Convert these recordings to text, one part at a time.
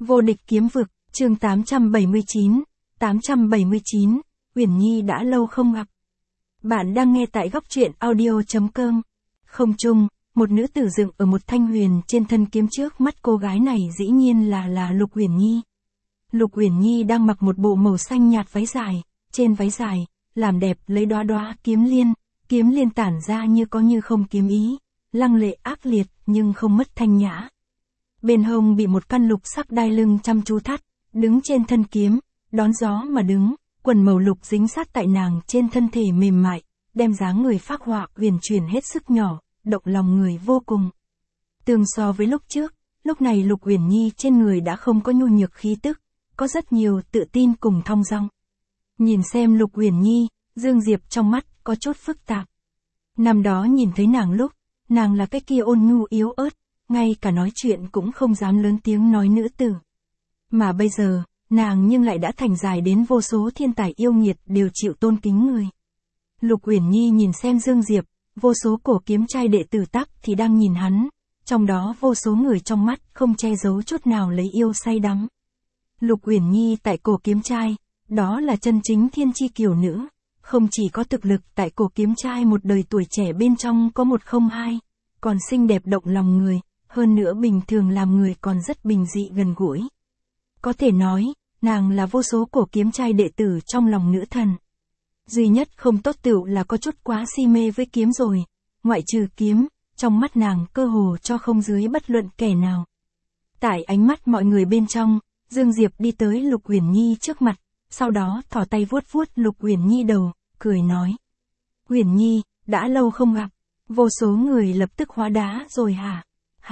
Vô địch kiếm vực, chương 879, Uyển Nhi đã lâu không gặp. Bạn đang nghe tại góc truyện audio.com. Không trung, một nữ tử dựng ở một thanh huyền trên thân kiếm, trước mắt cô gái này dĩ nhiên là Lục Uyển Nhi. Lục Uyển Nhi đang mặc một bộ màu xanh nhạt váy dài, trên váy dài, làm đẹp lấy đóa đóa kiếm liên tản ra như có như không kiếm ý, lăng lệ ác liệt nhưng không mất thanh nhã. Bên hông bị một căn lục sắc đai lưng chăm chú thắt, đứng trên thân kiếm, đón gió mà đứng, quần màu lục dính sát tại nàng trên thân thể mềm mại, đem dáng người phác họa huyền chuyển hết sức nhỏ, động lòng người vô cùng. Tương so với lúc trước, lúc này Lục Uyển Nhi trên người đã không có nhu nhược khí tức, có rất nhiều tự tin cùng thong dong. Nhìn xem Lục Uyển Nhi, Dương Diệp trong mắt có chút phức tạp. Năm đó nhìn thấy nàng lúc, nàng là cái kia ôn nhu yếu ớt, ngay cả nói chuyện cũng không dám lớn tiếng nói nữ tử. Mà bây giờ, nàng nhưng lại đã thành dài đến vô số thiên tài yêu nghiệt đều chịu tôn kính người. Lục Uyển Nhi nhìn xem Dương Diệp, vô số cổ kiếm trai đệ tử tắc thì đang nhìn hắn, trong đó vô số người trong mắt không che giấu chút nào lấy yêu say đắm. Lục Uyển Nhi tại cổ kiếm trai, đó là chân chính thiên chi kiều nữ, không chỉ có thực lực tại cổ kiếm trai một đời tuổi trẻ bên trong có một không hai, còn xinh đẹp động lòng người, hơn nữa bình thường làm người còn rất bình dị gần gũi. Có thể nói, nàng là vô số cổ kiếm trai đệ tử trong lòng nữ thần. Duy nhất không tốt tựu là có chút quá si mê với kiếm rồi, ngoại trừ kiếm, trong mắt nàng cơ hồ cho không dưới bất luận kẻ nào. Tại ánh mắt mọi người bên trong, Dương Diệp đi tới Lục Uyển Nhi trước mặt, sau đó thò tay vuốt vuốt Lục Uyển Nhi đầu, cười nói: "Uyển Nhi, đã lâu không gặp." Vô số người lập tức hóa đá rồi hả?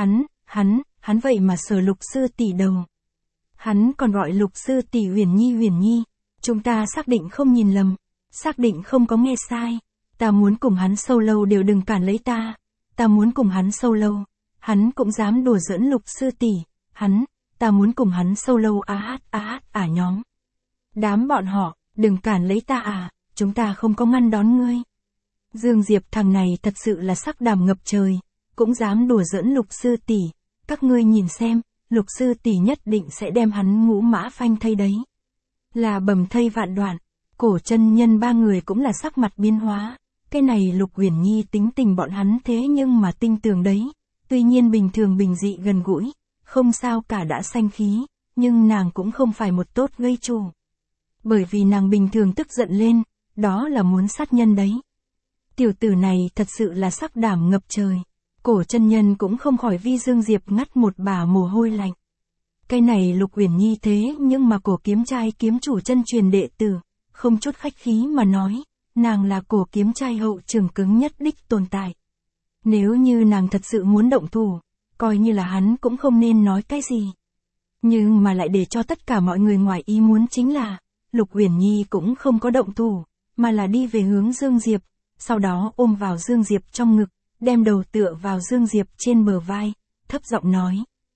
Hắn vậy mà sờ Lục sư tỷ đầu. Hắn còn gọi Lục sư tỷ Uyển Nhi, chúng ta xác định không nhìn lầm, xác định không có nghe sai. Ta muốn cùng hắn sâu lâu đều đừng cản lấy ta. Ta muốn cùng hắn sâu lâu. Hắn cũng dám đùa giỡn Lục sư tỷ. Ta muốn cùng hắn sâu lâu nhóm. Đám bọn họ, đừng cản lấy ta à, chúng ta không có ngăn đón ngươi. Dương Diệp thằng này thật sự là sắc đảm ngập trời, cũng dám đùa giỡn Lục sư tỷ. Các ngươi nhìn xem, Lục sư tỷ nhất định sẽ đem hắn ngũ mã phanh thây đấy. Là bầm thây vạn đoạn. Cổ chân nhân ba người cũng là sắc mặt biến hóa. Cái này Lục Uyển Nhi tính tình bọn hắn thế nhưng mà tinh tường đấy. Tuy nhiên bình thường bình dị gần gũi, không sao cả đã sanh khí, nhưng nàng cũng không phải một tốt gây chủ. Bởi vì nàng bình thường tức giận lên, đó là muốn sát nhân đấy. Tiểu tử này thật sự là sắc đảm ngập trời. Cổ chân nhân cũng không khỏi vi Dương Diệp ngắt một bả mồ hôi lạnh. Cái này Lục Uyển Nhi thế nhưng mà cổ kiếm trai kiếm chủ chân truyền đệ tử, không chút khách khí mà nói, nàng là cổ kiếm trai hậu trường cứng nhất đích tồn tại. Nếu như nàng thật sự muốn động thủ, coi như là hắn cũng không nên nói cái gì. Nhưng mà lại để cho tất cả mọi người ngoài ý muốn chính là, Lục Uyển Nhi cũng không có động thủ, mà là đi về hướng Dương Diệp, sau đó ôm vào Dương Diệp trong ngực, đem đầu tựa vào Dương Diệp trên bờ vai, thấp giọng nói: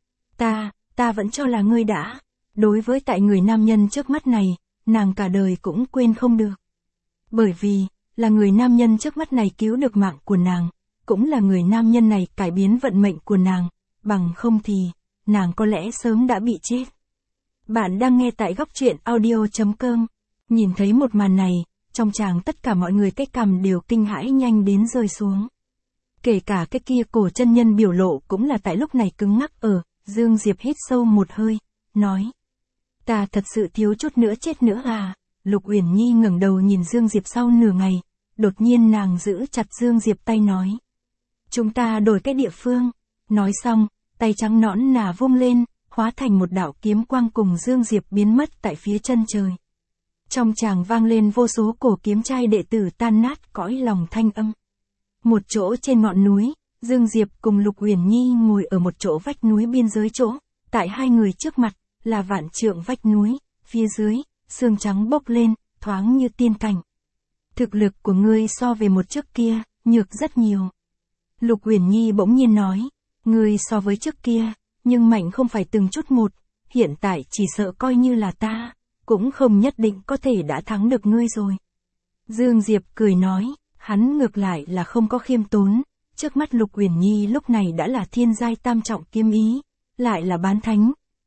Ta vẫn cho là ngươi đã. Đối với tại người nam nhân trước mắt này, nàng cả đời cũng quên không được. Bởi vì, là người nam nhân trước mắt này cứu được mạng của nàng, cũng là người nam nhân này cải biến vận mệnh của nàng, bằng không thì, nàng có lẽ sớm đã bị chết. Bạn đang nghe tại góc truyện audio.com. Nhìn thấy một màn này, trong tràng tất cả mọi người cái cằm đều kinh hãi nhanh đến rơi xuống. Kể cả cái kia cổ chân nhân biểu lộ cũng là tại lúc này cứng ngắc ở. Dương Diệp hít sâu một hơi, nói: "Ta thật sự thiếu chút nữa chết nữa à." Lục Uyển Nhi ngẩng đầu nhìn Dương Diệp sau nửa ngày, đột nhiên nàng giữ chặt Dương Diệp tay nói: "Chúng ta đổi cái địa phương." Nói xong, tay trắng nõn nà vung lên, hóa thành một đạo kiếm quang cùng Dương Diệp biến mất tại phía chân trời. Trong tràng vang lên vô số cổ kiếm trai đệ tử tan nát cõi lòng thanh âm. Một chỗ trên ngọn núi, Dương Diệp cùng Lục Uyển Nhi ngồi ở một chỗ vách núi biên giới chỗ, tại hai người trước mặt, là vạn trượng vách núi, phía dưới, sương trắng bốc lên, thoáng như tiên cảnh. Thực lực của ngươi so về một trước kia, nhược rất nhiều. Lục Uyển Nhi bỗng nhiên nói, ngươi so với trước kia, nhưng mạnh không phải từng chút một, hiện tại chỉ sợ coi như là ta, cũng không nhất định có thể đã thắng được ngươi rồi. Dương Diệp cười nói, hắn ngược lại là không có khiêm tốn. Trước mắt Lục Uyển Nhi lúc này đã là thiên giai tam trọng kiếm ý, lại là bán thánh,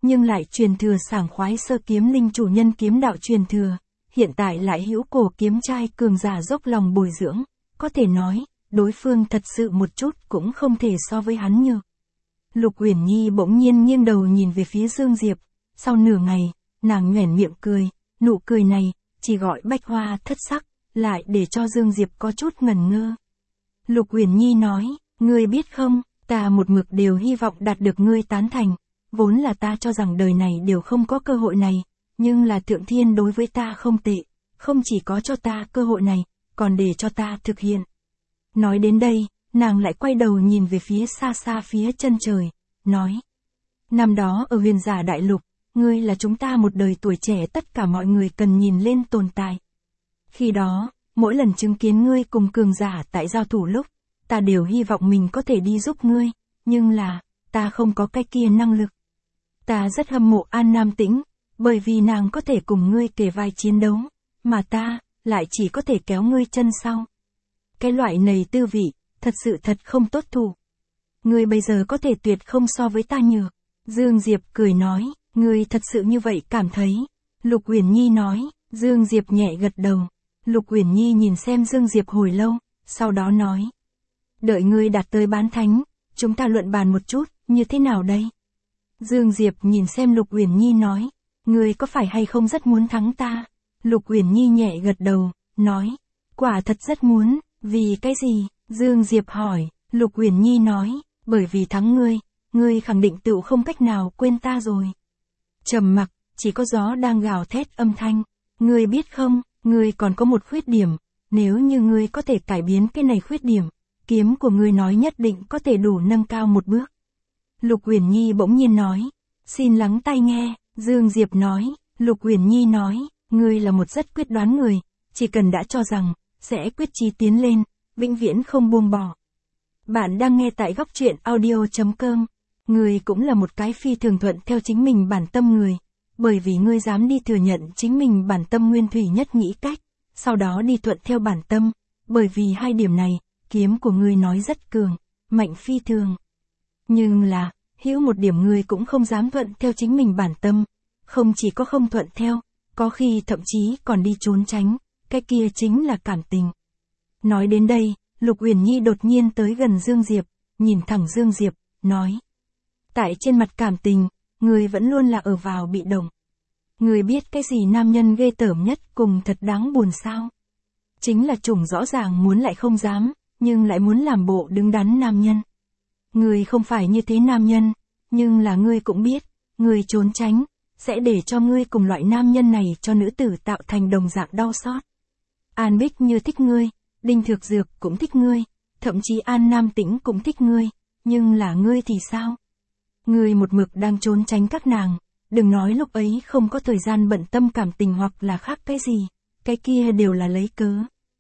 nhưng lại truyền thừa sảng khoái sơ kiếm linh chủ nhân kiếm đạo truyền thừa, hiện tại lại hữu cổ kiếm trai cường giả dốc lòng bồi dưỡng, có thể nói, đối phương thật sự một chút cũng không thể so với hắn nhược. Lục Uyển Nhi bỗng nhiên nghiêng đầu nhìn về phía Dương Diệp, sau nửa ngày, nàng nhoẻn miệng cười, nụ cười này, chỉ gọi bách hoa thất sắc, lại để cho Dương Diệp có chút ngẩn ngơ. Lục Uyển Nhi nói, ngươi biết không, ta một mực đều hy vọng đạt được ngươi tán thành, vốn là ta cho rằng đời này đều không có cơ hội này, nhưng là Thượng Thiên đối với ta không tệ, không chỉ có cho ta cơ hội này, còn để cho ta thực hiện. Nói đến đây, nàng lại quay đầu nhìn về phía xa xa phía chân trời, nói. Năm đó ở Huyền Giả Đại Lục, ngươi là chúng ta một đời tuổi trẻ tất cả mọi người cần nhìn lên tồn tại. Khi đó, mỗi lần chứng kiến ngươi cùng cường giả tại giao thủ lúc, ta đều hy vọng mình có thể đi giúp ngươi, nhưng là, ta không có cái kia năng lực. Ta rất hâm mộ An Nam Tĩnh, bởi vì nàng có thể cùng ngươi kề vai chiến đấu, mà ta, lại chỉ có thể kéo ngươi chân sau. Cái loại này tư vị, thật sự thật không tốt thủ. Ngươi bây giờ có thể tuyệt không so với ta nhược. Dương Diệp cười nói, ngươi thật sự như vậy cảm thấy. Lục Uyển Nhi nói, Dương Diệp nhẹ gật đầu. Lục Uyển Nhi nhìn xem Dương Diệp hồi lâu, sau đó nói. Đợi ngươi đạt tới bán thánh, chúng ta luận bàn một chút, như thế nào đây? Dương Diệp nhìn xem Lục Uyển Nhi nói, ngươi có phải hay không rất muốn thắng ta? Lục Uyển Nhi nhẹ gật đầu, nói, quả thật rất muốn, vì cái gì? Dương Diệp hỏi, Lục Uyển Nhi nói, bởi vì thắng ngươi khẳng định tựu không cách nào quên ta rồi. Trầm mặc, chỉ có gió đang gào thét âm thanh, ngươi biết không, ngươi còn có một khuyết điểm, nếu như ngươi có thể cải biến cái này khuyết điểm, kiếm của ngươi nói nhất định có thể đủ nâng cao một bước. Lục Uyển Nhi bỗng nhiên nói, xin lắng tai nghe, Dương Diệp nói, Lục Uyển Nhi nói, ngươi là một rất quyết đoán người, chỉ cần đã cho rằng, sẽ quyết chí tiến lên, vĩnh viễn không buông bỏ. Bạn đang nghe tại góc truyện audio.com, ngươi cũng là một cái phi thường thuận theo chính mình bản tâm người, bởi vì ngươi dám đi thừa nhận chính mình bản tâm nguyên thủy nhất nghĩ cách, sau đó đi thuận theo bản tâm, bởi vì hai điểm này, kiếm của ngươi nói rất cường, mạnh phi thường. Nhưng là, hữu một điểm ngươi cũng không dám thuận theo chính mình bản tâm, không chỉ có không thuận theo, có khi thậm chí còn đi trốn tránh, cái kia chính là cảm tình. Nói đến đây, Lục Uyển Nhi đột nhiên tới gần Dương Diệp, nhìn thẳng Dương Diệp, nói. Tại trên mặt cảm tình, người vẫn luôn là ở vào bị động. Người biết cái gì nam nhân ghê tởm nhất cùng thật đáng buồn sao? Chính là chủng rõ ràng muốn lại không dám, nhưng lại muốn làm bộ đứng đắn nam nhân. Người không phải như thế nam nhân, nhưng là ngươi cũng biết, người trốn tránh, sẽ để cho ngươi cùng loại nam nhân này cho nữ tử tạo thành đồng dạng đau xót. An Bích Như thích ngươi, Đinh Thược Dược cũng thích ngươi, thậm chí An Nam Tĩnh cũng thích ngươi, nhưng là ngươi thì sao? Ngươi một mực đang trốn tránh các nàng, đừng nói lúc ấy không có thời gian bận tâm cảm tình hoặc là khác cái gì, cái kia đều là lấy cớ.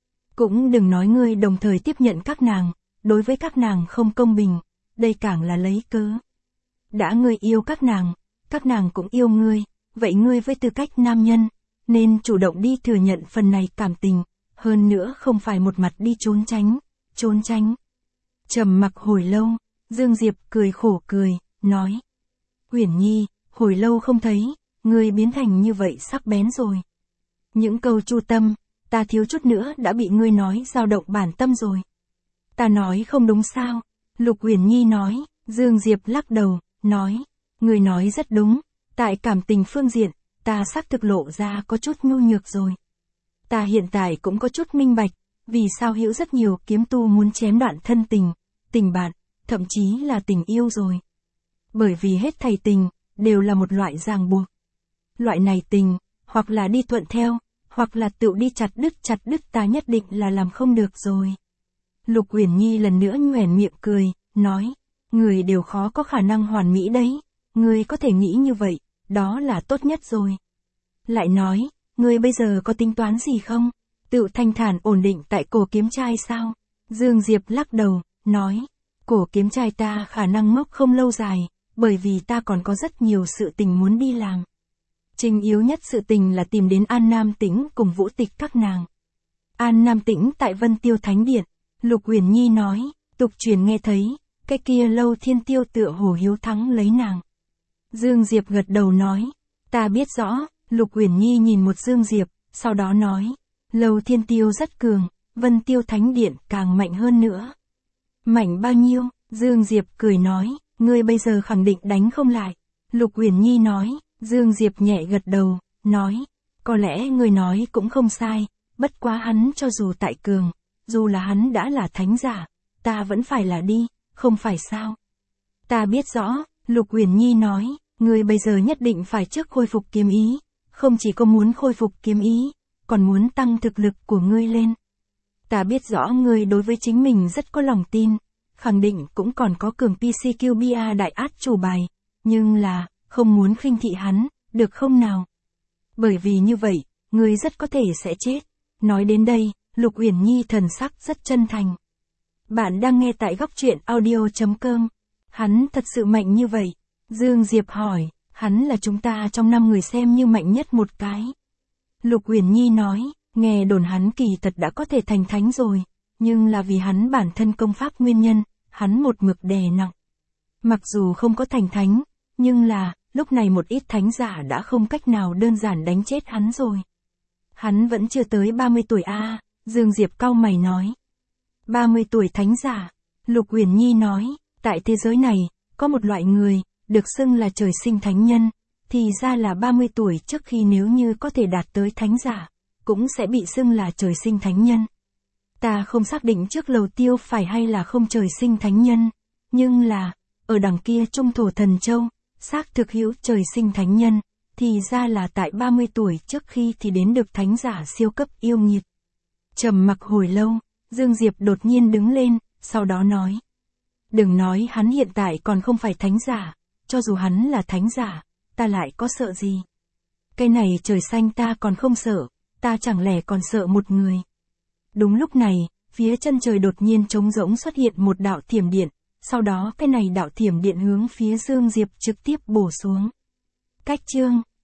Cũng đừng nói ngươi đồng thời tiếp nhận các nàng, đối với các nàng không công bình, đây càng là lấy cớ. Đã ngươi yêu các nàng cũng yêu ngươi, vậy ngươi với tư cách nam nhân, nên chủ động đi thừa nhận phần này cảm tình, hơn nữa không phải một mặt đi trốn tránh. Trầm mặc hồi lâu, Dương Diệp cười khổ cười, nói. Uyển Nhi, hồi lâu không thấy, ngươi biến thành như vậy sắc bén rồi. Những câu chu tâm, ta thiếu chút nữa đã bị ngươi nói dao động bản tâm rồi. Ta nói không đúng sao? Lục Uyển Nhi nói, Dương Diệp lắc đầu, nói. Ngươi nói rất đúng, tại cảm tình phương diện, ta xác thực lộ ra có chút nhu nhược rồi. Ta hiện tại cũng có chút minh bạch, vì sao hữu rất nhiều kiếm tu muốn chém đoạn thân tình bạn, thậm chí là tình yêu rồi. Bởi vì hết thảy tình, đều là một loại ràng buộc. Loại này tình, hoặc là đi thuận theo, hoặc là tự đi chặt đứt ta nhất định là làm không được rồi. Lục Uyển Nhi lần nữa nhoẻn miệng cười, nói, người đều khó có khả năng hoàn mỹ đấy, người có thể nghĩ như vậy, đó là tốt nhất rồi. Lại nói, ngươi bây giờ có tính toán gì không? Tự thanh thản ổn định tại cổ kiếm trai sao? Dương Diệp lắc đầu, nói, cổ kiếm trai ta khả năng ngốc không lâu dài, bởi vì ta còn có rất nhiều sự tình muốn đi làm. Chính yếu nhất sự tình là tìm đến An Nam Tĩnh cùng Vũ Tịch các nàng. An Nam Tĩnh tại Vân Tiêu Thánh Điện, Lục Uyển Nhi nói, tục truyền nghe thấy, cái kia Lâu Thiên Tiêu tựa hồ hiếu thắng lấy nàng. Dương Diệp gật đầu nói. Ta biết rõ, Lục Uyển Nhi nhìn một Dương Diệp, sau đó nói. Lầu Thiên Tiêu rất cường, Vân Tiêu Thánh Điện càng mạnh hơn nữa. Mạnh bao nhiêu? Dương Diệp cười nói, ngươi bây giờ khẳng định đánh không lại. Lục Uyển Nhi nói. Dương Diệp nhẹ gật đầu, nói. Có lẽ ngươi nói cũng không sai, bất quá hắn cho dù tại cường, dù là hắn đã là thánh giả, ta vẫn phải là đi, không phải sao? Ta biết rõ, Lục Uyển Nhi nói, ngươi bây giờ nhất định phải trước khôi phục kiếm ý, không chỉ có muốn khôi phục kiếm ý, còn muốn tăng thực lực của ngươi lên. Ta biết rõ ngươi đối với chính mình rất có lòng tin, khẳng định cũng còn có cường PCQBA đại át chủ bài, nhưng là, không muốn khinh thị hắn, được không nào? Bởi vì như vậy, ngươi rất có thể sẽ chết. Nói đến đây, Lục Uyển Nhi thần sắc rất chân thành. Bạn đang nghe tại góc truyện audio.com. Hắn thật sự mạnh như vậy. Dương Diệp hỏi, hắn là chúng ta trong 5 người xem như mạnh nhất một cái. Lục Uyển Nhi nói, nghe đồn hắn kỳ thật đã có thể thành thánh rồi, nhưng là vì hắn bản thân công pháp nguyên nhân, hắn một mực đè nặng. Mặc dù không có thành thánh, nhưng là, lúc này một ít thánh giả đã không cách nào đơn giản đánh chết hắn rồi. Hắn vẫn chưa tới 30 tuổi a. Dương Diệp cau mày nói. 30 tuổi thánh giả. Lục Uyển Nhi nói, tại thế giới này, có một loại người, được xưng là trời sinh thánh nhân, thì ra là 30 tuổi trước khi nếu như có thể đạt tới thánh giả, cũng sẽ bị xưng là trời sinh thánh nhân. Ta không xác định trước Lầu Tiêu phải hay là không trời sinh thánh nhân, nhưng là, ở đằng kia Trung Thổ Thần Châu, xác thực hữu trời sinh thánh nhân, thì ra là tại 30 tuổi trước khi thì đến được thánh giả siêu cấp yêu nghiệt. Trầm mặc hồi lâu, Dương Diệp đột nhiên đứng lên, sau đó nói. Đừng nói hắn hiện tại còn không phải thánh giả, cho dù hắn là thánh giả, ta lại có sợ gì? Cái này trời xanh ta còn không sợ, ta chẳng lẽ còn sợ một người. Đúng lúc này, phía chân trời đột nhiên trống rỗng xuất hiện một đạo thiểm điện, sau đó cái này đạo thiểm điện hướng phía Dương Diệp trực tiếp bổ xuống. Cách chương